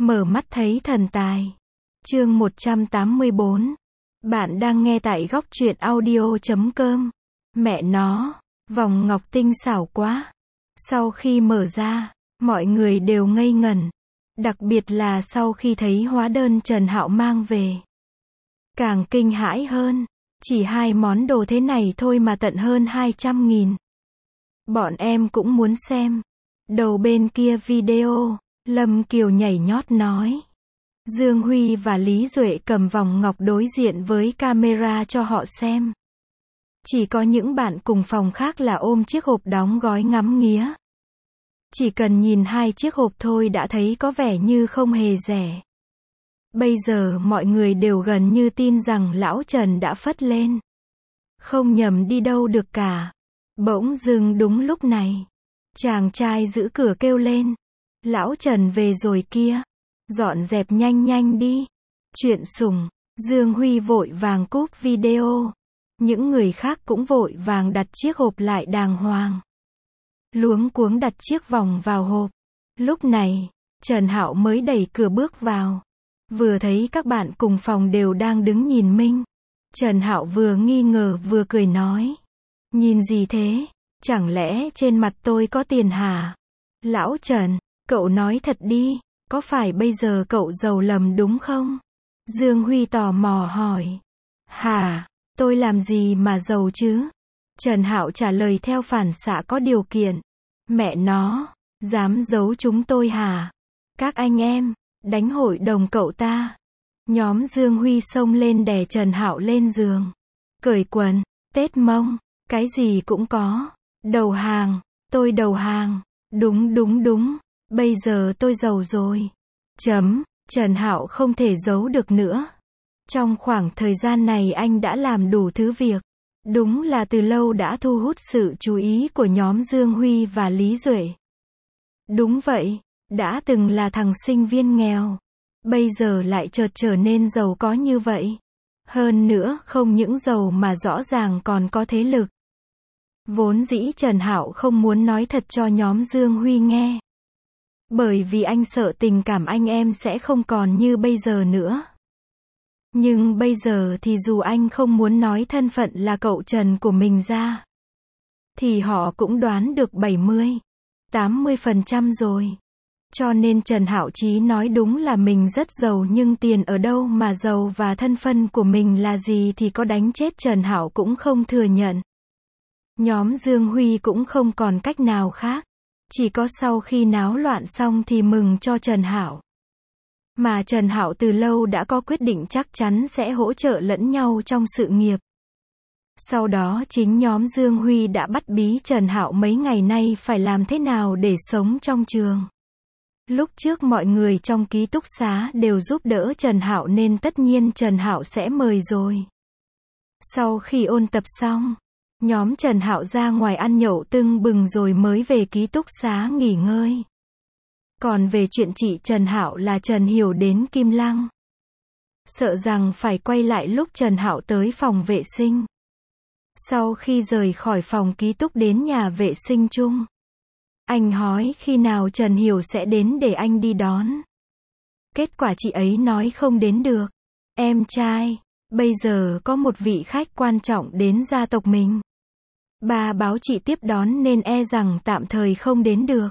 Mở mắt thấy thần tài. Chương 184. Bạn đang nghe tại góc truyện audio.com. Mẹ nó, vòng ngọc tinh xảo quá. Sau khi mở ra, mọi người đều ngây ngẩn. Đặc biệt là sau khi thấy hóa đơn Trần Hạo mang về. Càng kinh hãi hơn, chỉ 2 món đồ thế này thôi mà tận hơn 200.000. Bọn em cũng muốn xem. Đầu bên kia video, Lâm Kiều nhảy nhót nói. Dương Huy và Lý Duệ cầm vòng ngọc đối diện với camera cho họ xem. Chỉ có những bạn cùng phòng khác là ôm chiếc hộp đóng gói ngắm nghía. Chỉ cần nhìn 2 chiếc hộp thôi đã thấy có vẻ như không hề rẻ. Bây giờ mọi người đều gần như tin rằng lão Trần đã phất lên. Không nhầm đi đâu được cả. Bỗng dưng đúng lúc này, chàng trai giữ cửa kêu lên. Lão Trần về rồi kia. Dọn dẹp nhanh nhanh đi. Chuyện sủng. Dương Huy vội vàng cúp video. Những người khác cũng vội vàng đặt chiếc hộp lại đàng hoàng. Luống cuống đặt chiếc vòng vào hộp. Lúc này, Trần Hạo mới đẩy cửa bước vào. Vừa thấy các bạn cùng phòng đều đang đứng nhìn mình. Trần Hạo vừa nghi ngờ vừa cười nói. Nhìn gì thế? Chẳng lẽ trên mặt tôi có tiền hả? Lão Trần, cậu nói thật đi, có phải bây giờ cậu giàu lầm đúng không? Dương Huy tò mò hỏi. Hả? Tôi làm gì mà giàu chứ? Trần Hạo trả lời theo phản xạ có điều kiện. Mẹ nó, dám giấu chúng tôi hả? Các anh em, đánh hội đồng cậu ta. Nhóm Dương Huy xông lên đè Trần Hạo lên giường. Cởi quần, tết mông, cái gì cũng có. Đầu hàng, tôi đầu hàng. Đúng đúng đúng, bây giờ tôi giàu rồi. Trần Hạo không thể giấu được nữa. Trong khoảng thời gian này anh đã làm đủ thứ việc. Đúng là từ lâu đã thu hút sự chú ý của nhóm Dương Huy và Lý Duệ. Đúng vậy, đã từng là thằng sinh viên nghèo. Bây giờ lại chợt trở nên giàu có như vậy. Hơn nữa, không những giàu mà rõ ràng còn có thế lực. Vốn dĩ Trần Hạo không muốn nói thật cho nhóm Dương Huy nghe. Bởi vì anh sợ tình cảm anh em sẽ không còn như bây giờ nữa. Nhưng bây giờ thì dù anh không muốn nói thân phận là cậu Trần của mình ra, thì họ cũng đoán được 70-80% rồi. Cho nên Trần Hạo Chí nói đúng là mình rất giàu nhưng tiền ở đâu mà giàu và thân phận của mình là gì thì có đánh chết Trần Hạo cũng không thừa nhận. Nhóm Dương Huy cũng không còn cách nào khác. Chỉ có sau khi náo loạn xong thì mừng cho Trần Hạo. Mà Trần Hạo từ lâu đã có quyết định chắc chắn sẽ hỗ trợ lẫn nhau trong sự nghiệp. Sau đó chính nhóm Dương Huy đã bắt bí Trần Hạo mấy ngày nay phải làm thế nào để sống trong trường. Lúc trước mọi người trong ký túc xá đều giúp đỡ Trần Hạo nên tất nhiên Trần Hạo sẽ mời rồi. Sau khi ôn tập xong, nhóm Trần Hạo ra ngoài ăn nhậu tưng bừng rồi mới về ký túc xá nghỉ ngơi. Còn về chuyện chị Trần Hạo là Trần Hiểu đến Kim Lăng. Sợ rằng phải quay lại lúc Trần Hạo tới phòng vệ sinh. Sau khi rời khỏi phòng ký túc đến nhà vệ sinh chung, anh hỏi khi nào Trần Hiểu sẽ đến để anh đi đón. Kết quả chị ấy nói không đến được. Em trai, bây giờ có một vị khách quan trọng đến gia tộc mình. Bà báo chị tiếp đón nên e rằng tạm thời không đến được.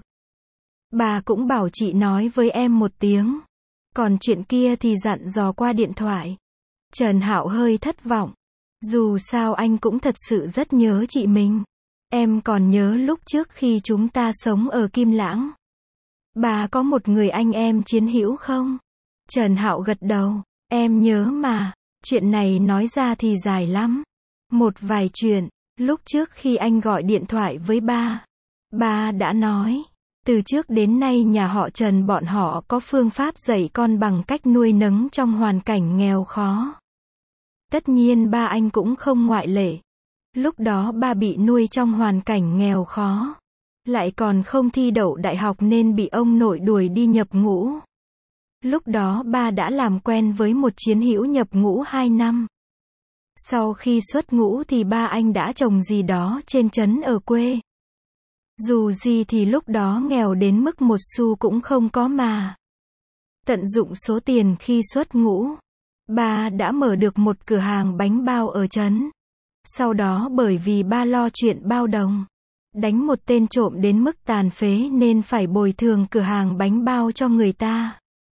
Bà cũng bảo chị nói với em một tiếng. Còn chuyện kia thì dặn dò qua điện thoại. Trần Hạo hơi thất vọng. Dù sao anh cũng thật sự rất nhớ chị mình. Em còn nhớ lúc trước khi chúng ta sống ở Kim Lãng. Bà có một người anh em chiến hữu không? Trần Hạo gật đầu. Em nhớ mà. Chuyện này nói ra thì dài lắm. Một vài chuyện. Lúc trước khi anh gọi điện thoại với ba đã nói. Từ trước đến nay nhà họ Trần bọn họ có phương pháp dạy con bằng cách nuôi nấng trong hoàn cảnh nghèo khó. Tất nhiên ba anh cũng không ngoại lệ. Lúc đó ba bị nuôi trong hoàn cảnh nghèo khó. Lại còn không thi đậu đại học nên bị ông nội đuổi đi nhập ngũ. Lúc đó ba đã làm quen với một chiến hữu nhập ngũ 2 năm. Sau khi xuất ngũ thì ba anh đã trồng gì đó trên trấn ở quê. Dù gì thì lúc đó nghèo đến mức một xu cũng không có mà. Tận dụng số tiền khi xuất ngũ, ba đã mở được một cửa hàng bánh bao ở trấn. Sau đó bởi vì ba lo chuyện bao đồng, đánh một tên trộm đến mức tàn phế nên phải bồi thường cửa hàng bánh bao cho người ta.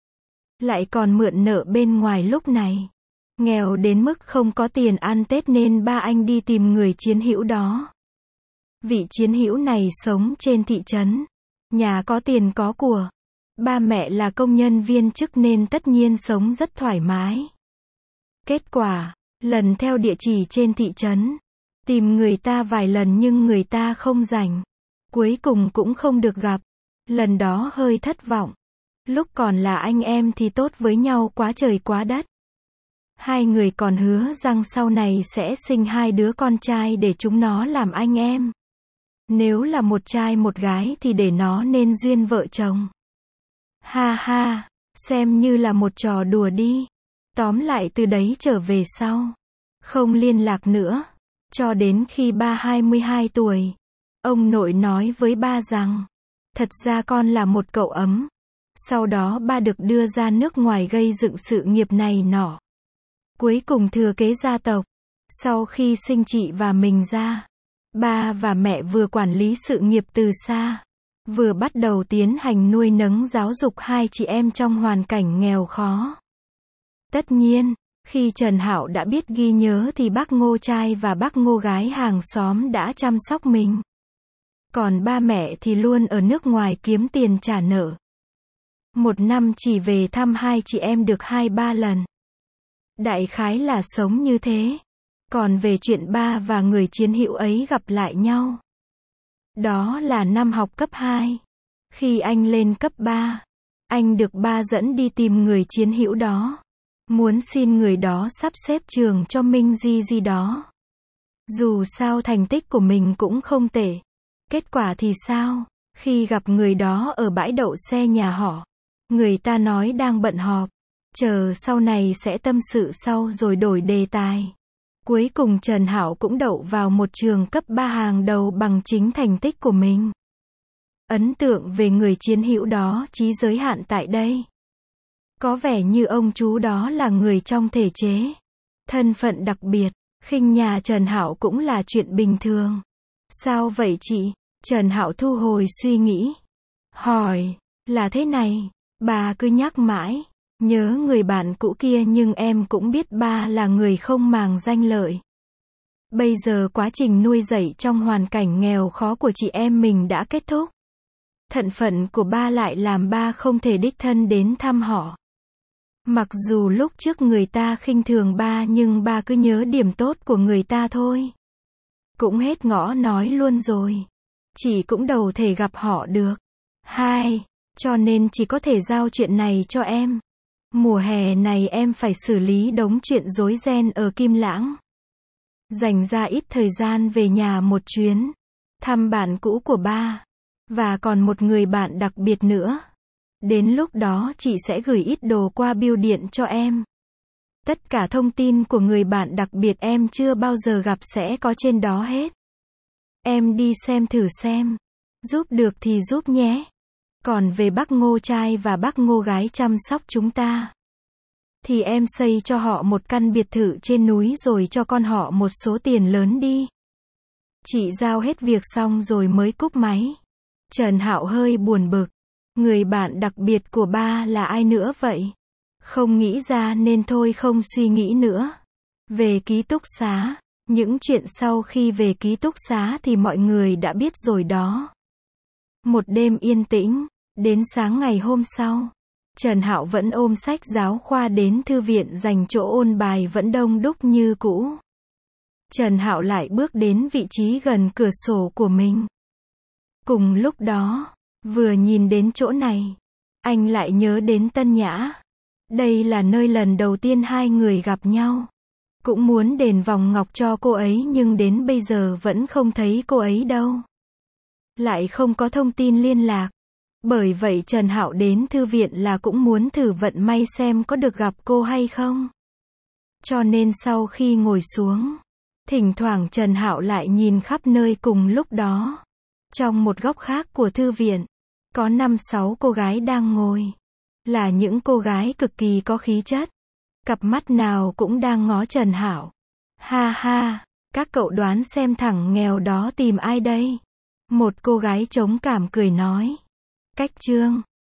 Lại còn mượn nợ bên ngoài, lúc này nghèo đến mức không có tiền ăn Tết nên ba anh đi tìm người chiến hữu đó. Vị chiến hữu này sống trên thị trấn, nhà có tiền có của, ba mẹ là công nhân viên chức nên tất nhiên sống rất thoải mái. Kết quả, lần theo địa chỉ trên thị trấn, tìm người ta vài lần nhưng người ta không rảnh, cuối cùng cũng không được gặp. Lần đó hơi thất vọng. Lúc còn là anh em thì tốt với nhau quá trời quá đất. Hai người còn hứa rằng sau này sẽ sinh 2 đứa con trai để chúng nó làm anh em. Nếu là một trai một gái thì để nó nên duyên vợ chồng. Ha ha, xem như là một trò đùa đi. Tóm lại từ đấy trở về sau, không liên lạc nữa. Cho đến khi ba 22 tuổi, ông nội nói với ba rằng, thật ra con là một cậu ấm. Sau đó ba được đưa ra nước ngoài gây dựng sự nghiệp này nọ. Cuối cùng thừa kế gia tộc. Sau khi sinh chị và mình ra, ba và mẹ vừa quản lý sự nghiệp từ xa, vừa bắt đầu tiến hành nuôi nấng giáo dục hai chị em trong hoàn cảnh nghèo khó. Tất nhiên, khi Trần Hạo đã biết ghi nhớ thì bác Ngô trai và bác Ngô gái hàng xóm đã chăm sóc mình. Còn ba mẹ thì luôn ở nước ngoài kiếm tiền trả nợ. Một năm chỉ về thăm hai chị em được 2-3 lần. Đại khái là sống như thế. Còn về chuyện ba và người chiến hữu ấy gặp lại nhau, đó là năm học cấp 2. Khi anh lên cấp 3, anh được ba dẫn đi tìm người chiến hữu đó. Muốn xin người đó sắp xếp trường cho Minh Di gì đó. Dù sao thành tích của mình cũng không tệ. Kết quả thì sao? Khi gặp người đó ở bãi đậu xe nhà họ, người ta nói đang bận họp, chờ sau này sẽ tâm sự sau rồi đổi đề tài. Cuối cùng Trần Hạo cũng đậu vào một trường cấp 3 hàng đầu bằng chính thành tích của mình. Ấn tượng về người chiến hữu đó chỉ giới hạn tại đây. Có vẻ như ông chú đó là người trong thể chế, thân phận đặc biệt, khinh nhà Trần Hạo cũng là chuyện bình thường. Sao vậy chị? Trần Hạo thu hồi suy nghĩ, hỏi, là thế này, bà cứ nhắc mãi, nhớ người bạn cũ kia nhưng em cũng biết ba là người không màng danh lợi. Bây giờ quá trình nuôi dạy trong hoàn cảnh nghèo khó của chị em mình đã kết thúc. Thân phận của ba lại làm ba không thể đích thân đến thăm họ. Mặc dù lúc trước người ta khinh thường ba nhưng ba cứ nhớ điểm tốt của người ta thôi. Cũng hết ngõ nói luôn rồi. Chị cũng đâu thể gặp họ được. Cho nên chỉ có thể giao chuyện này cho em. Mùa hè này em phải xử lý đống chuyện rối ren ở Kim Lãng. Dành ra ít thời gian về nhà một chuyến. Thăm bạn cũ của ba. Và còn một người bạn đặc biệt nữa. Đến lúc đó chị sẽ gửi ít đồ qua bưu điện cho em. Tất cả thông tin của người bạn đặc biệt em chưa bao giờ gặp sẽ có trên đó hết. Em đi xem thử xem. Giúp được thì giúp nhé. Còn về bác Ngô trai và bác Ngô gái chăm sóc chúng ta, thì em xây cho họ một căn biệt thự trên núi rồi cho con họ một số tiền lớn đi. Chị giao hết việc xong rồi mới cúp máy. Trần Hạo hơi buồn bực. Người bạn đặc biệt của ba là ai nữa vậy? Không nghĩ ra nên thôi không suy nghĩ nữa. Về ký túc xá, những chuyện sau khi về ký túc xá thì mọi người đã biết rồi đó. Một đêm yên tĩnh, đến sáng ngày hôm sau, Trần Hạo vẫn ôm sách giáo khoa đến thư viện dành chỗ ôn bài vẫn đông đúc như cũ. Trần Hạo lại bước đến vị trí gần cửa sổ của mình. Cùng lúc đó, vừa nhìn đến chỗ này, anh lại nhớ đến Tân Nhã. Đây là nơi lần đầu tiên hai người gặp nhau. Cũng muốn đền vòng ngọc cho cô ấy nhưng đến bây giờ vẫn không thấy cô ấy đâu. Lại không có thông tin liên lạc. Bởi vậy Trần Hạo đến thư viện là cũng muốn thử vận may xem có được gặp cô hay không. Cho nên sau khi ngồi xuống, thỉnh thoảng Trần Hạo lại nhìn khắp nơi cùng lúc đó. Trong một góc khác của thư viện, có 5-6 cô gái đang ngồi. Là những cô gái cực kỳ có khí chất. Cặp mắt nào cũng đang ngó Trần Hạo. Ha ha, các cậu đoán xem thằng nghèo đó tìm ai đây? Một cô gái trống cảm cười nói. Cách Trương.